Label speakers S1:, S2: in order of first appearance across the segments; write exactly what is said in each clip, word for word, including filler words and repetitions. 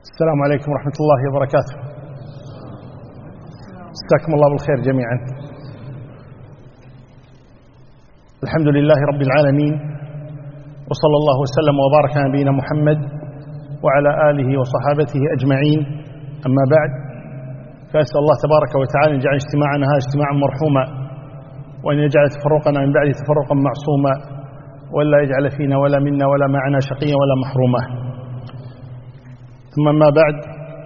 S1: السلام عليكم ورحمة الله وبركاته. جزاكم الله بالخير جميعا. الحمد لله رب العالمين، وصلى الله وسلم وبارك على نبينا محمد وعلى آله وصحابته أجمعين. أما بعد، فأسأل الله تبارك وتعالى أن يجعل اجتماعنا هذا اجتماعا مرحوما، وأن يجعل تفرقنا من بعد تفرقا معصوما، ولا يجعل فينا ولا منا ولا معنا شقيا ولا محروما. ثم ما بعد،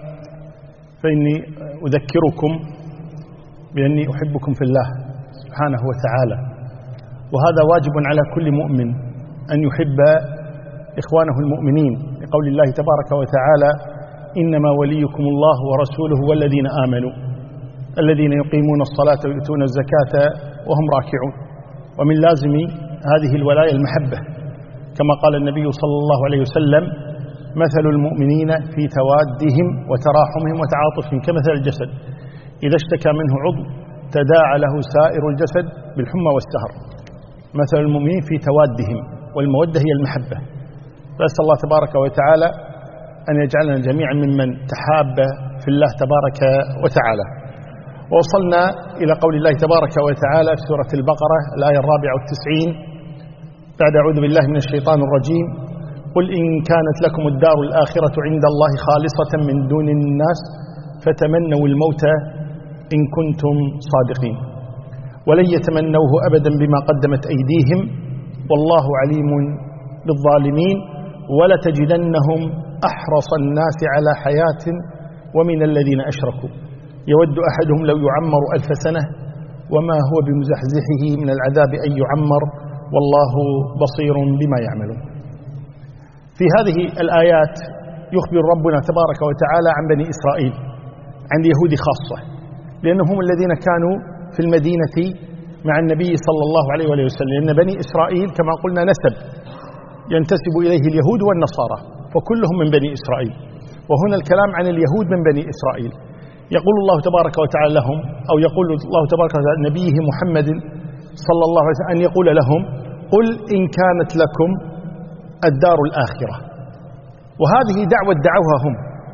S1: فإني أذكركم بأني أحبكم في الله سبحانه وتعالى، وهذا واجب على كل مؤمن أن يحب إخوانه المؤمنين، لقول الله تبارك وتعالى: إنما وليكم الله ورسوله والذين آمنوا الذين يقيمون الصلاة ويؤتون الزكاة وهم راكعون. ومن لازم هذه الولاية المحبة، كما قال النبي صلى الله عليه وسلم: مثل المؤمنين في توادهم وتراحمهم وتعاطفهم كمثل الجسد إذا اشتكى منه عضو تداعى له سائر الجسد بالحمى والسهر. مثل المؤمنين في توادهم، والمودة هي المحبة. فأسأل الله تبارك وتعالى أن يجعلنا جميعا ممن تحاب في الله تبارك وتعالى. ووصلنا إلى قول الله تبارك وتعالى في سورة البقرة الآية الرابعة والتسعين بعد: أعوذ بالله من الشيطان الرجيم: قل إن كانت لكم الدار الآخرة عند الله خالصة من دون الناس فتمنوا الموت إن كنتم صادقين ولن يتمنوه أبدا بما قدمت أيديهم والله عليم بالظالمين ولتجدنهم أحرص الناس على حياة ومن الذين أشركوا يود أحدهم لو يعمر ألف سنة وما هو بمزحزحه من العذاب أن يعمر والله بصير بما يعملون. في هذه الآيات يخبر ربنا تبارك وتعالى عن بني إسرائيل، عن اليهود خاصة، لأنهم الذين كانوا في المدينة مع النبي صلى الله عليه وسلم، لأن بني إسرائيل كما قلنا نسب ينتسب إليه اليهود والنصارى، فكلهم من بني إسرائيل. وهنا الكلام عن اليهود من بني إسرائيل. يقول الله تبارك وتعالى لهم، أو يقول الله تبارك وتعالى نبيه محمد صلى الله عليه وسلم أن يقول لهم: قل إن كانت لكم الدار الآخرة. وهذه دعوة دعوها هم،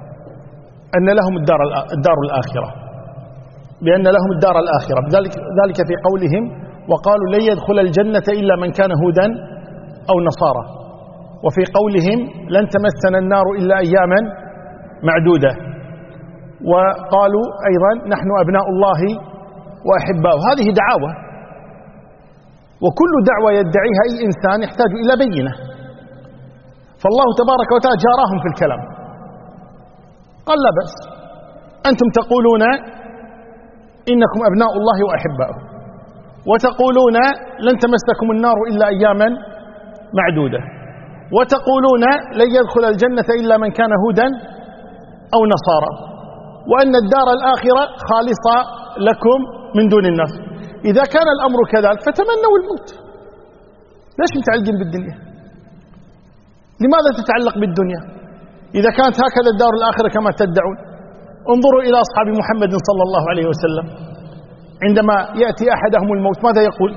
S1: أن لهم الدار الدار الآخرة، بأن لهم الدار الآخرة، ذلك ذلك في قولهم: وقالوا لن يدخل الجنة إلا من كان هودا أو نصارى. وفي قولهم: لن تمسنا النار إلا أياما معدودة. وقالوا أيضا: نحن أبناء الله وأحباؤه. هذه دعاوى، وكل دعوة يدعيها أي إنسان يحتاج إلى بينة. فالله تبارك وتعالى جاراهم في الكلام، قال: لا بأس، أنتم تقولون إنكم أبناء الله وأحباؤه، وتقولون لن تمسكم النار إلا أياما معدودة، وتقولون لن يدخل الجنة إلا من كان هودا أو نصارى، وأن الدار الآخرة خالصة لكم من دون الناس. إذا كان الأمر كذلك فتمنوا الموت. ليش متعلقين بالدنيا؟ لماذا تتعلق بالدنيا إذا كانت هكذا الدار الآخرة كما تدعون؟ انظروا إلى أصحاب محمد صلى الله عليه وسلم، عندما يأتي أحدهم الموت ماذا يقول؟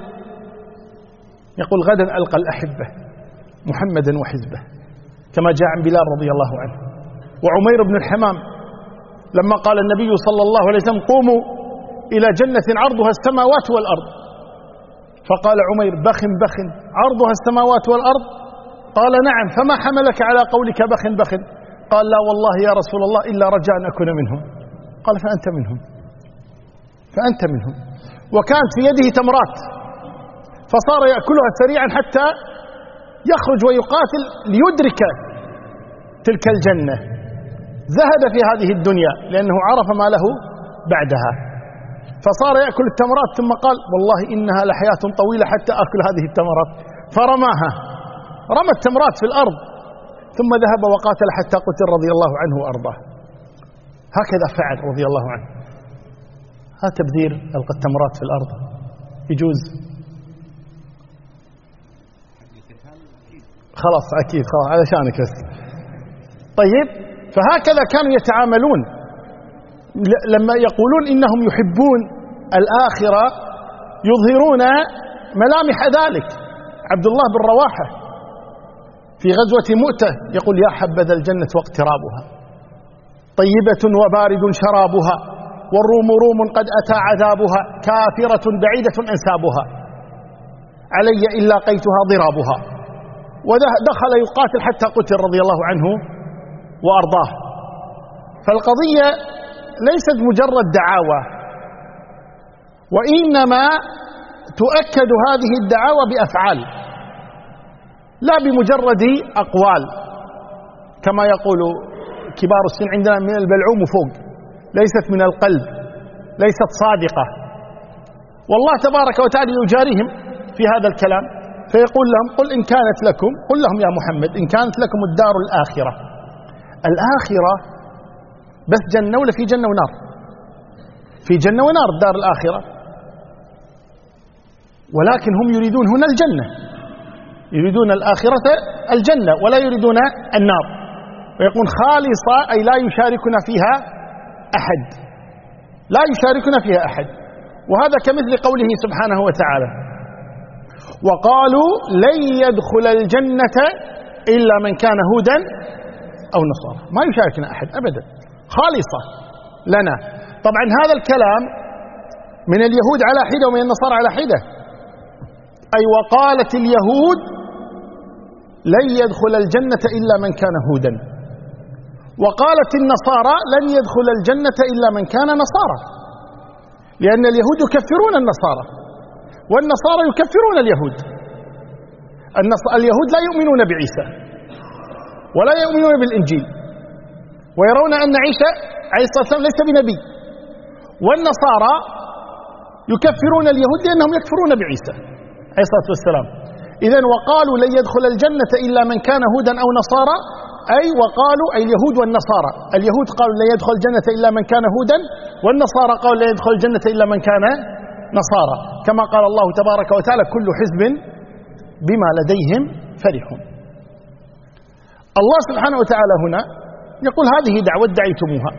S1: يقول: غدا ألقى الأحبة محمدا وحزبه، كما جاء عن بلال رضي الله عنه. وعمير بن الحمام لما قال النبي صلى الله عليه وسلم: قوموا إلى جنة عرضها السماوات والأرض، فقال عمير: بخ بخ عرضها السماوات والأرض؟ قال: نعم، فما حملك على قولك بخ بخ؟ قال: لا والله يا رسول الله إلا رجاء أن أكون منهم. قال: فأنت منهم، فأنت منهم. وكانت في يده تمرات فصار يأكلها سريعا حتى يخرج ويقاتل ليدرك تلك الجنة. زهد في هذه الدنيا لأنه عرف ما له بعدها، فصار يأكل التمرات ثم قال: والله إنها لحياة طويلة حتى أكل هذه التمرات، فرماها، رمى التمرات في الأرض ثم ذهب وقاتل حتى قتل رضي الله عنه وأرضاه. هكذا فعل رضي الله عنه. ها تبذير، ألقى التمرات في الأرض، يجوز؟ خلاص أكيد، خلاص علشانك بس. طيب، فهكذا كانوا يتعاملون لما يقولون إنهم يحبون الآخرة، يظهرون ملامح ذلك. عبد الله بن رواحة في غزوة مؤتة يقول: يا حبذا الجنة واقترابها، طيبة وبارد شرابها، والروم روم قد أتى عذابها، كافرة بعيدة أنسابها، علي إن لاقيتها ضرابها. ودخل يقاتل حتى قتل رضي الله عنه وأرضاه. فالقضية ليست مجرد دعاوى، وإنما تؤكد هذه الدعاوى بأفعال لا بمجرد أقوال، كما يقول كبار السن عندنا من البلعوم فوق، ليست من القلب، ليست صادقة. والله تبارك وتعالى يجاريهم في هذا الكلام فيقول لهم: قل إن كانت لكم، قل لهم يا محمد إن كانت لكم الدار الآخرة. الآخرة بس جنة ولا في جنة ونار؟ في جنة ونار الدار الآخرة، ولكن هم يريدون هنا الجنة، يريدون الآخرة الجنة ولا يريدون النار. ويقول خالصة أي لا يشاركنا فيها أحد، لا يشاركنا فيها أحد. وهذا كمثل قوله سبحانه وتعالى: وقالوا لن يدخل الجنة إلا من كان هودا أو نصارى. ما يشاركنا أحد أبدا، خالصة لنا. طبعا هذا الكلام من اليهود على حدة ومن النصارى على حدة، أي وقالت اليهود لن يدخل الجنة إلا من كان هودا، وقالت النصارى لن يدخل الجنة إلا من كان نصارى، لأن اليهود يكفرون النصارى والنصارى يكفرون اليهود. اليهود لا يؤمنون بعيسى ولا يؤمنون بالإنجيل، ويرون أن عيسى عليه الصلاة والسلام ليس بنبي، والنصارى يكفرون اليهود لأنهم يكفرون بعيسى عليه الصلاة والسلام. إذن وقالوا لن يدخل الجنة إلا من كان هودا أو نصارى، أي وقالوا أي اليهود والنصارى. اليهود قالوا لن يدخل الجنة إلا من كان هودا، والنصارى قالوا لن يدخل الجنة إلا من كان نصارى، كما قال الله تبارك وتعالى: كل حزب بما لديهم فرحون. الله سبحانه وتعالى هنا يقول: هذه دعوة دعيتموها،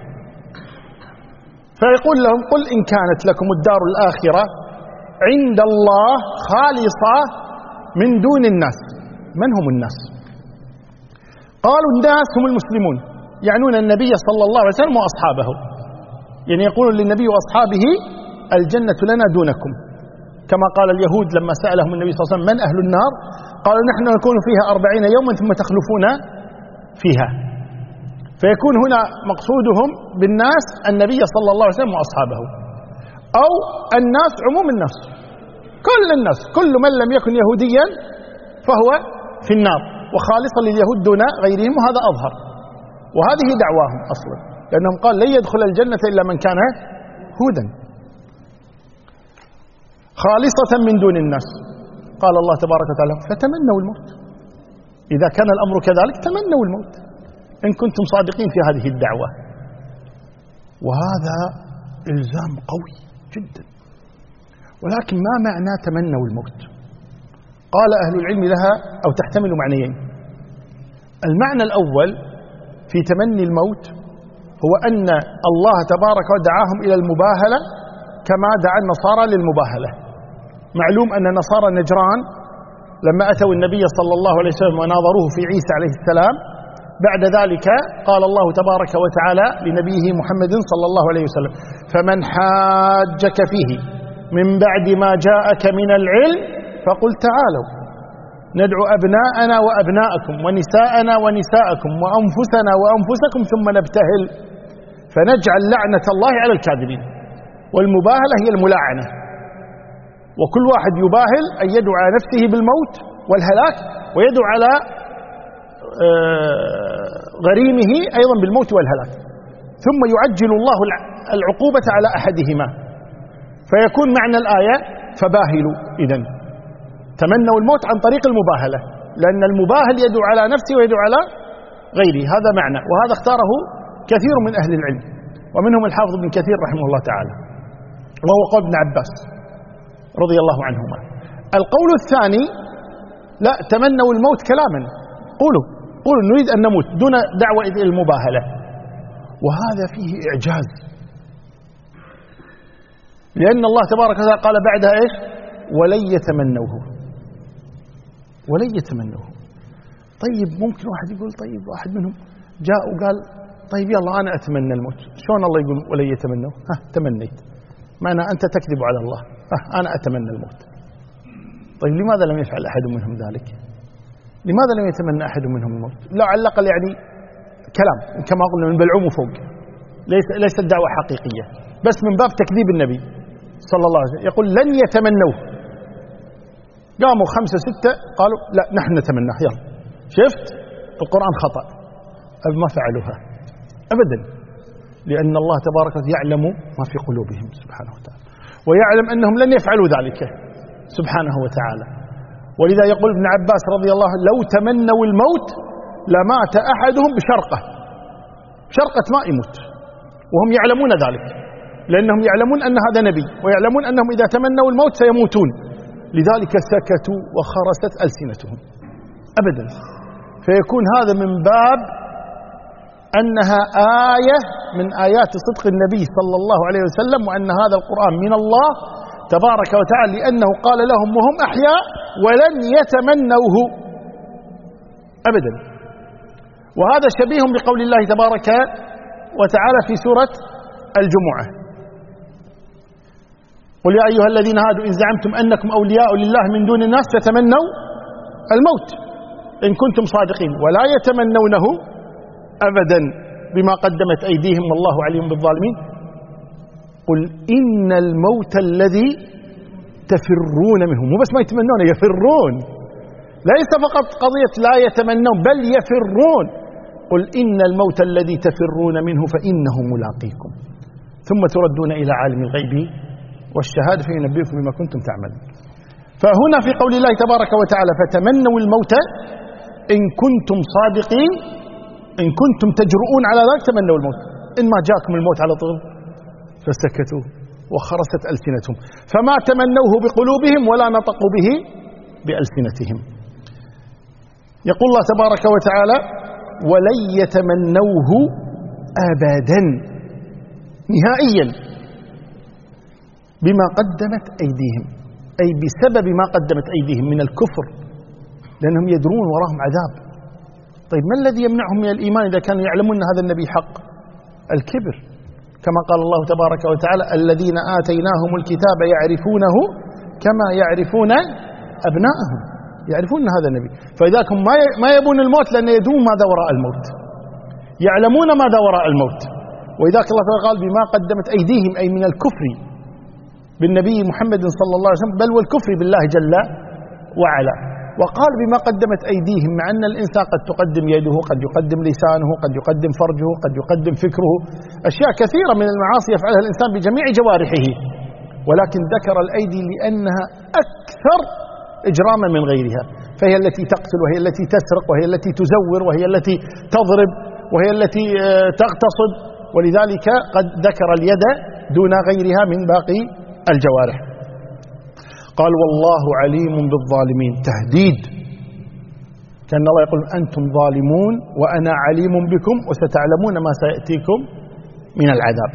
S1: فيقول لهم: قل إن كانت لكم الدار الآخرة عند الله خالصة من دون الناس. من هم الناس؟ قالوا الناس هم المسلمون، يعنون النبي صلى الله عليه وسلم وأصحابه، يعني يقولون للنبي وأصحابه: الجنة لنا دونكم، كما قال اليهود لما سألهم النبي صلى الله عليه وسلم: من أهل النار؟ قالوا: نحن نكون فيها أربعين يوما ثم تخلفون فيها. فيكون هنا مقصودهم بالناس النبي صلى الله عليه وسلم وأصحابه، أو الناس عموم الناس، كل الناس، كل من لم يكن يهوديا فهو في النار، وخالصا لليهود دون غيرهم، وهذا أظهر. وهذه دعواهم أصلا، لأنهم قال لن يدخل الجنة إلا من كان هودا، خالصة من دون الناس. قال الله تبارك وتعالى: فتمنوا الموت، إذا كان الأمر كذلك تمنوا الموت إن كنتم صادقين في هذه الدعوة. وهذا إلزام قوي جدا. ولكن ما معنى تمنوا الموت؟ قال أهل العلم لها أو تحتمل معنيين. المعنى الأول في تمني الموت هو أن الله تبارك ودعاهم إلى المباهلة كما دعا النصارى للمباهلة. معلوم أن نصارى نجران لما أتوا النبي صلى الله عليه وسلم وناظروه في عيسى عليه السلام، بعد ذلك قال الله تبارك وتعالى لنبيه محمد صلى الله عليه وسلم: فمن حاجك فيه من بعد ما جاءك من العلم فقل تعالوا ندعو أبناءنا وأبناءكم ونساءنا ونساءكم وأنفسنا وأنفسكم ثم نبتهل فنجعل لعنة الله على الكاذبين. والمباهلة هي الملاعنة، وكل واحد يباهل أن يدعو على نفسه بالموت والهلاك، ويدعو على غريمه أيضا بالموت والهلاك، ثم يعجل الله العقوبة على أحدهما. فيكون معنى الآية فباهلوا، إذن تمنوا الموت عن طريق المباهلة، لأن المباهل يدعو على نفسه ويدعو على غيره. هذا معنى، وهذا اختاره كثير من أهل العلم، ومنهم الحافظ ابن كثير رحمه الله تعالى، وهو قول ابن عباس رضي الله عنهما. القول الثاني: لا، تمنوا الموت كلاما، قولوا قولوا نريد أن نموت دون دعوة إلى المباهلة. وهذا فيه إعجاز، لأن الله تبارك وتعالى قال بعدها إيش؟ ولن يتمنوه، ولن يتمنوه. طيب ممكن واحد يقول: طيب واحد منهم جاء وقال طيب يلا أنا أتمنى الموت. شلون الله يقول ولن يتمنوا؟ ها تمنيت، معنى أنت تكذب على الله. ها أنا أتمنى الموت. طيب لماذا لم يفعل أحد منهم ذلك؟ لماذا لم يتمنى أحد منهم الموت؟ لا على الأقل يعني كلام كما قلنا من بلعوم وفوق، ليس ليست دعوة حقيقية، بس من باب تكذيب النبي صلى الله عليه وسلم. يقول لن يتمنوه. قاموا خمسة ستة قالوا لا نحن نتمناه. يلا شفت القرآن خطأ، ما فعلوها أبدا، لأن الله تبارك وتعالى يعلم ما في قلوبهم سبحانه وتعالى، ويعلم أنهم لن يفعلوا ذلك سبحانه وتعالى. ولذا يقول ابن عباس رضي الله عنه لو تمنوا الموت لمات أحدهم بشرقة، شرقة ماء يموت، وهم يعلمون ذلك، لأنهم يعلمون أن هذا نبي، ويعلمون أنهم إذا تمنوا الموت سيموتون، لذلك سكتوا وخرست ألسنتهم أبدا. فيكون هذا من باب أنها آية من آيات صدق النبي صلى الله عليه وسلم، وأن هذا القرآن من الله تبارك وتعالى، لأنه قال لهم وهم أحياء ولن يتمنوه أبدا. وهذا شبيه بقول الله تبارك وتعالى في سورة الجمعة قل يا أيها الذين هادوا إن زعمتم أنكم أولياء لله من دون الناس فتمنوا الموت إن كنتم صادقين ولا يتمنونه أبدا بما قدمت أيديهم والله عليم بالظالمين. قل إن الموت الذي تفرون منه، مو بس ما يتمنون، يفرون، ليس فقط قضية لا يتمنون بل يفرون. قل إن الموت الذي تفرون منه فإنه ملاقيكم ثم تردون إلى عالم الغيب والشهادة فينبئكم بما كنتم تعملون. فهنا في قول الله تبارك وتعالى فتمنوا الموت إن كنتم صادقين، إن كنتم تجرؤون على ذلك تمنوا الموت. إن ما جاءكم الموت على طول فسكتوا وخرست ألسنتهم، فما تمنوه بقلوبهم ولا نطقوا به بألسنتهم. يقول الله تبارك وتعالى ولن يتمنوه أبدا نهائيا بما قدمت أيديهم، أي بسبب ما قدمت أيديهم من الكفر، لأنهم يدرون وراهم عذاب. طيب ما الذي يمنعهم من الإيمان إذا كانوا يعلمون أن هذا النبي حق؟ الكبر، كما قال الله تبارك وتعالى الذين آتيناهم الكتاب يعرفونه كما يعرفون أبناءهم، يعرفون هذا النبي. فإذا هم ما يبون الموت لأن يدرون ماذا وراء الموت، يعلمون ماذا وراء الموت. وإذا الله تعالى قال بما قدمت أيديهم أي من الكفر بالنبي محمد صلى الله عليه وسلم، بل والكفر بالله جل وعلا. وقال بما قدمت أيديهم، مع أن الإنسان قد تقدم يده، قد يقدم لسانه، قد يقدم فرجه، قد يقدم فكره، أشياء كثيرة من المعاصي يفعلها الإنسان بجميع جوارحه، ولكن ذكر الأيدي لأنها أكثر إجراما من غيرها، فهي التي تقتل، وهي التي تسرق، وهي التي تزور، وهي التي تضرب، وهي التي تغتصب، ولذلك قد ذكر اليد دون غيرها من باقي الجوارح. قال والله عليم بالظالمين، تهديد، كأن الله يقول أنتم ظالمون وأنا عليم بكم وستعلمون ما سيأتيكم من العذاب.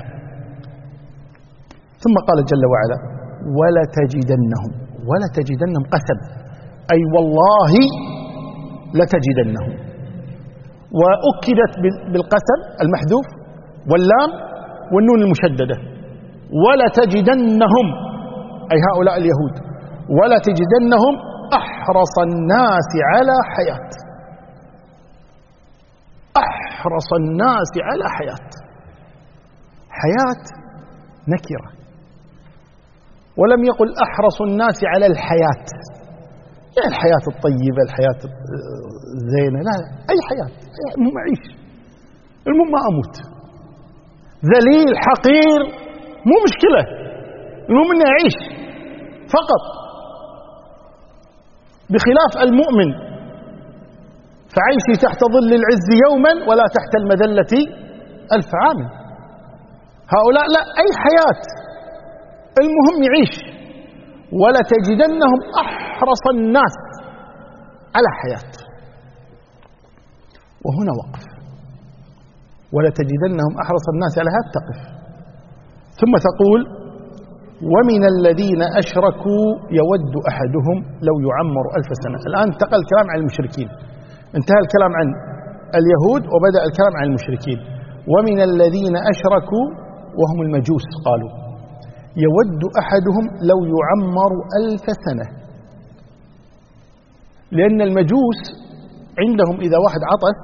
S1: ثم قال جل وعلا ولتجدنهم، ولتجدنهم قسم، أي والله لتجدنهم، وأكدت بالقسم المحذوف واللام والنون المشددة، ولتجدنهم أي هؤلاء اليهود، ولتجدنهم أحرص الناس على حياة، أحرص الناس على حياة، حياة نكرة، ولم يقل أحرص الناس على الحياة، يعني الحياة الطيبة، الحياة الزينة، لا، أي حياة، المهم أعيش، المهم ما أموت، ذليل حقير مو مشكلة، المهم أني أعيش فقط. بخلاف المؤمن فعيشي تحت ظل العز يوما ولا تحت المذلة ألف عام. هؤلاء لا، أي حياة المهم يعيش. ولتجدنهم أحرص الناس على حياة، وهنا وقف، ولتجدنهم أحرص الناس على حياة تقف، ثم تقول ومن الذين أشركوا يود أحدهم لو يعمر ألف سنة. الآن انتقل الكلام عن المشركين، انتهى الكلام عن اليهود وبدأ الكلام عن المشركين. ومن الذين أشركوا وهم المجوس قالوا يود أحدهم لو يعمر ألف سنة، لأن المجوس عندهم إذا واحد عطس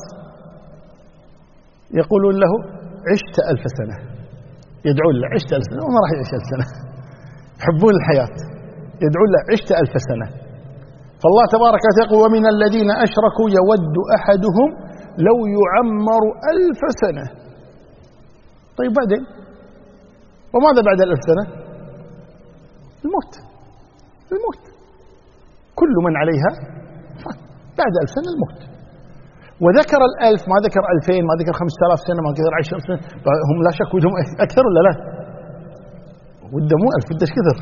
S1: يقولون له عشت ألف سنة، يدعون له عشت ألف سنة، وما راح يعيش ألف سنة، يحبون الحياة، يدعون له عشت ألف سنة. فالله تبارك وتعالى يقول ومن الذين أشركوا يود أحدهم لو يعمر ألف سنة. طيب بعدين وماذا بعد الألف سنة؟ الموت. الموت كل من عليها بعد ألف سنة الموت. وذكر الألف، ما ذكر ألفين، ما ذكر خمسة آلاف سنة، ما ذكر عشر سنة. هم لا شك ودهم أكثر ولا لا؟ وده مو ألف، وده كثر.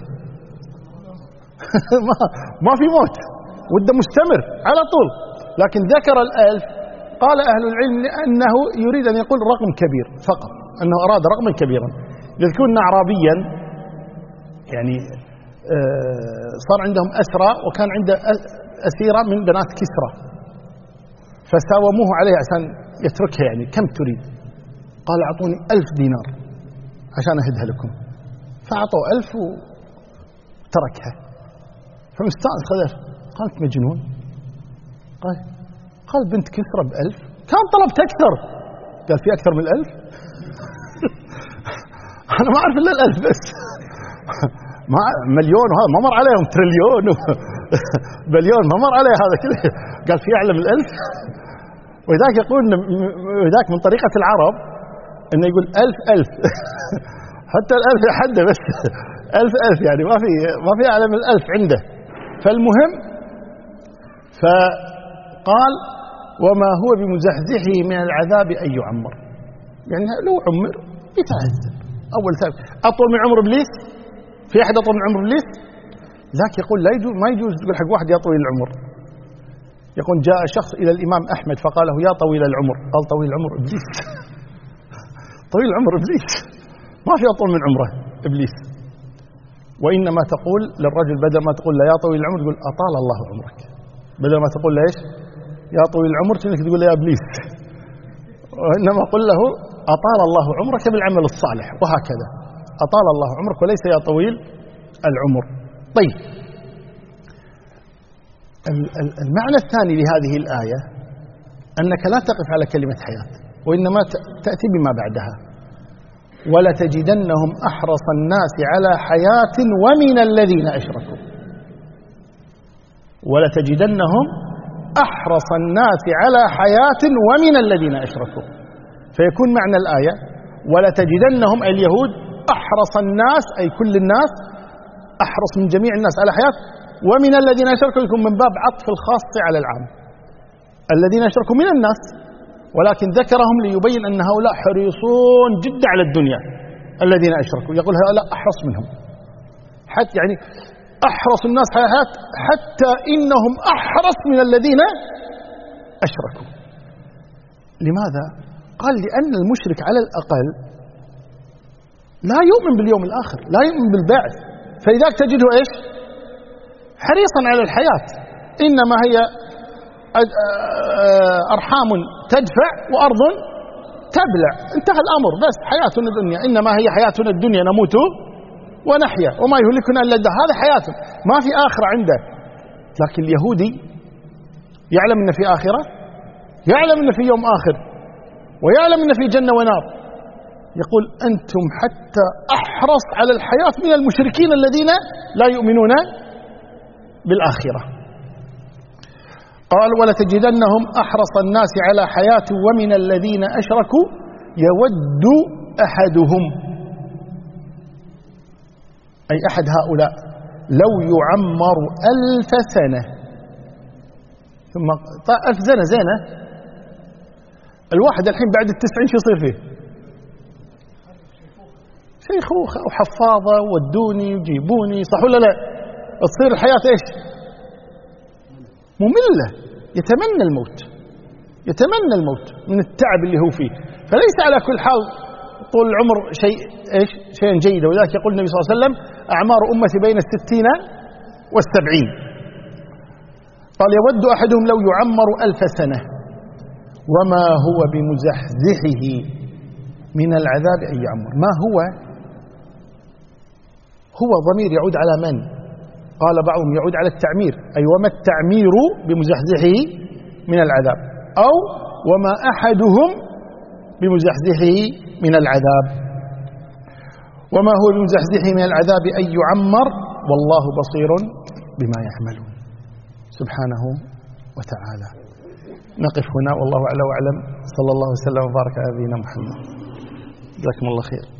S1: ما ما في موت، وده مستمر على طول. لكن ذكر الألف، قال أهل العلم لأنه يريد أن يقول رقم كبير فقط، أنه أراد رقما كبيرا. يذكرون أعرابيا يعني صار عندهم أسرى، وكان عنده أسيرة من بنات كسرى، فساوموه عليها عشان يتركها، يعني كم تريد؟ قال أعطوني ألف دينار عشان أهدها لكم، فأعطوا ألف وتركها. فمستانس خذها، قالت مجنون. قال قال بنت كسرى بألف، كان طلبت أكثر. قال في أكثر من الألف؟ أنا ما أعرف إلا الألف بس. ما مليون وهذا ما مر عليهم، تريليون بليون ما مر عليه هذا كله. قال في أعلى من الألف. وذاك يقول وذاك من طريقة العرب إنه يقول ألف ألف حتى الألف حده بس ألف ألف، يعني ما في ما في أعلى من الألف عنده. فالمهم فقال وما هو بمزحزحه من العذاب أن يعمر، يعني لو عمر يتعذب. أول ثابت أطول من عمر إبليس؟ في أحد أطول من عمر إبليس؟ ذاك يقول لا يجوز، ما يجوز تقول حق واحد يا طويل العمر. يقول جاء شخص إلى الإمام أحمد فقال له يا طويل العمر، قال طويل العمر إبليس. طويل العمر إبليس، ما في أطول من عمره إبليس. وإنما تقول للرجل بدل ما تقول له يا طويل العمر تقول أطال الله عمرك، بدل ما تقول له إيش يا طويل العمر تنك تقول له يا إبليس. وإنما قل له أطال الله عمرك بالعمل الصالح، وهكذا أطال الله عمرك وليس يا طويل العمر. طيب المعنى الثاني لهذه الآية أنك لا تقف على كلمة حياة، وإنما تأتي بما بعدها. ولتجدنهم أحرص الناس على حياة ومن الذين أشركوا. ولتجدنهم أحرص الناس على حياة ومن الذين أشركوا، فيكون معنى الآية ولتجدنهم اليهود أحرص الناس، أي كل الناس، أحرص من جميع الناس على حياة، ومن الذين أشركوا يكون من باب عطف الخاص على العام. الذين أشركوا من الناس، ولكن ذكرهم ليبين أن هؤلاء حريصون جدا على الدنيا. الذين أشركوا يقول هؤلاء أحرص منهم، حتى يعني أحرص الناس على حياة حتى إنهم أحرص من الذين أشركوا. لماذا؟ قال لأن المشرك على الأقل لا يؤمن باليوم الآخر، لا يؤمن بالبعث، فلذلك تجده إيش؟ حريصا على الحياة. إنما هي أرحام تدفع وأرض تبلع، انتهى الأمر، بس حياتنا الدنيا، إنما هي حياتنا الدنيا نموت ونحيا وما يهلكنا إلا الدهر. هذا حياته، ما في آخرة عنده. لكن اليهودي يعلم أن في آخرة، يعلم أن في يوم آخر، ويعلم أن في جنة ونار. يقول أنتم حتى أحرص على الحياة من المشركين الذين لا يؤمنون بالآخرة. قال ولتجدنهم أحرص الناس على حياة ومن الذين أشركوا يود أحدهم، أي أحد هؤلاء، لو يعمر ألف سنة. ثم ألف سنة زينة، الواحد الحين بعد التسعين شو يصير فيه؟ شيخوخة وحفاظة ودوني وجيبوني، صح ولا لا؟ تصير الحياة إيش؟ مملة، يتمنى الموت، يتمنى الموت من التعب اللي هو فيه. فليس على كل حال طول العمر شيء إيش؟ شيء جيد. وذلك يقول النبي صلى الله عليه وسلم أعمار أمتي بين الستين والسبعين. قال يود أحدهم لو يعمر ألف سنة وما هو بمزحزحه من العذاب أن يعمر. ما هو؟ هو ضمير يعود على من؟ قال بعضهم يعود على التعمير، أي وما التعمير بمزحزحه من العذاب، أو وما أحدهم بمزحزحه من العذاب. وما هو بمزحزحه من العذاب أن يعمر والله بصير بما يعملون سبحانه وتعالى. نقف هنا والله أعلى وأعلم. صلى الله وسلم وبارك على نبينا محمد. جزاكم الله خير.